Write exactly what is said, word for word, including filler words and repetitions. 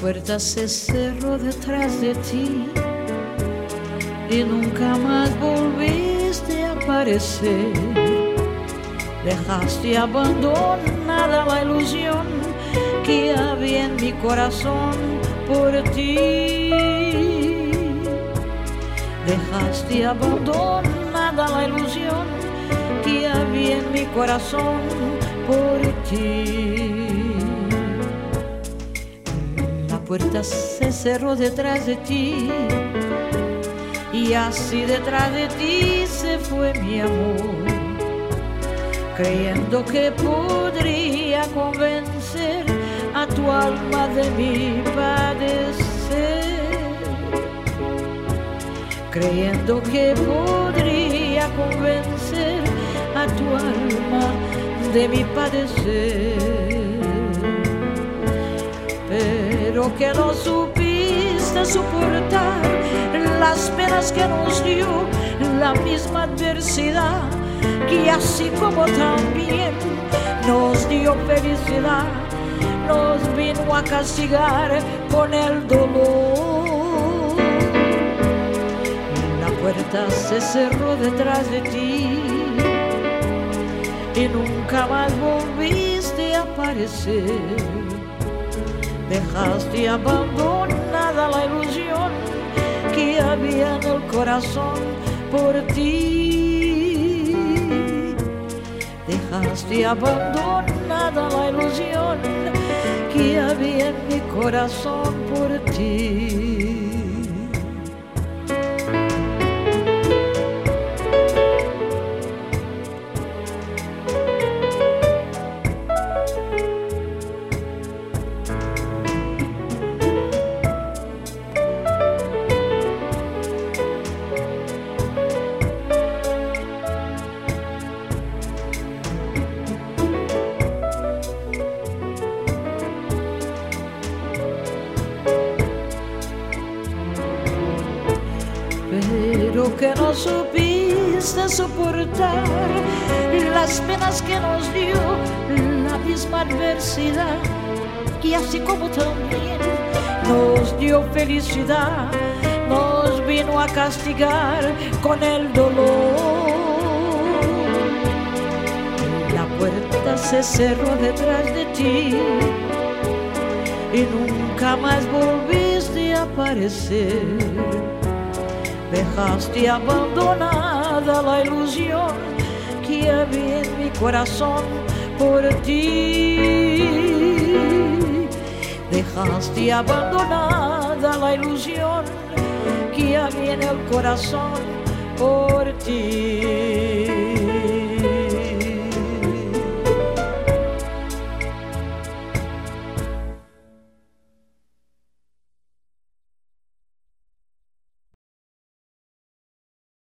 puerta se cerró detrás de ti y nunca más volviste a aparecer. Dejaste abandonada la ilusión que había en mi corazón por ti. Dejaste abandonada la ilusión que había en mi corazón por ti. La puerta se cerró detrás de ti y así detrás de ti se fue mi amor, creyendo que podría convencer a tu alma de mi padecer, creyendo que podría convencer a tu alma de mi padecer, pero que no supiste soportar las penas que nos dio la misma adversidad, que así como también nos dio felicidad, nos vino a castigar con el dolor. La puerta se cerró detrás de ti y nunca más volviste a aparecer. Dejaste abandonada la ilusión que había en el corazón por ti. Dejaste abandonada la ilusión que había en mi corazón por ti. Pero que no supiste soportar las penas que nos dio la misma adversidad, que así como también nos dio felicidad, nos vino a castigar con el dolor. La puerta se cerró detrás de ti y nunca más volviste a aparecer. Dejaste abandonada la ilusión que había en mi corazón por ti. Dejaste abandonada la ilusión que había en el corazón por ti.